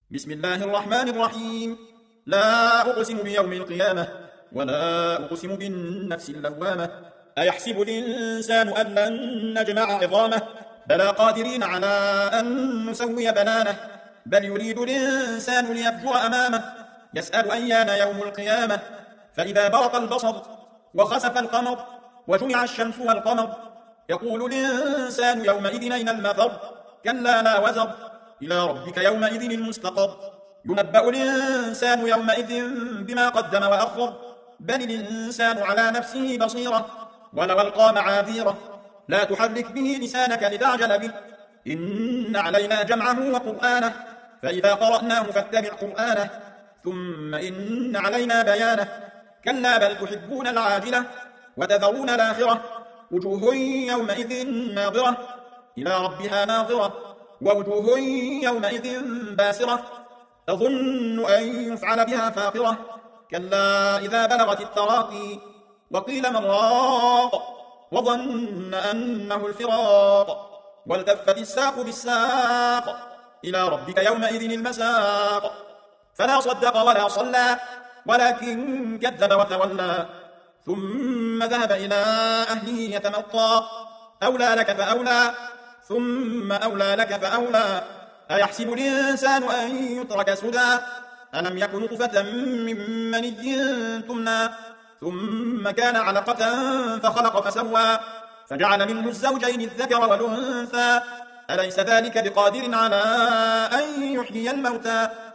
بسم الله الرحمن الرحيم. لا أقسم بيوم القيامة ولا أقسم بالنفس اللوامة. أيحسب الإنسان أن لن نجمع عظامه بلى قادرين على أن نسوي بنانه بل يريد الإنسان ليفجر أمامه يسأل أيان يوم القيامة فإذا برق البصر وخسف القمر وجمع الشمس والقمر يقول الإنسان يومئذ أين المفر كلا لا وزر إلى ربك يومئذ المستقر ينبأ الإنسان يومئذ بما قدم وأخر بل الإنسان على نفسه بصيرة ولو ألقى معاذيره لا تحرك به لسانك لتعجل به إن علينا جمعه وقرآنه فإذا قرأناه فاتبع قرآنه ثم إن علينا بيانه كلا بل تحبون العاجلة وتذرون الآخرة وجوه يومئذ ناظرة إلى ربها ناظرة ووجوه يومئذ باسرة تظن أن يفعل بها فاقرة كلا إذا بلغت التراقي وقيل من راق وظن أنه الفراق والتفت الساق بالساق إلى ربك يومئذ المساق فلا صدق ولا صلى ولكن كذب وتولى ثم ذهب إلى أهله يتمطى أولى لك فأولى ثم أولى لك فأولى أيحسب الإنسان أن يترك سدى ألم يكن نطفة من مني تمنى ثم كان علقة فخلق فسوى فجعل منه الزوجين الذكر والأنثى أليس ذلك بقادر على أن يحيي الموتى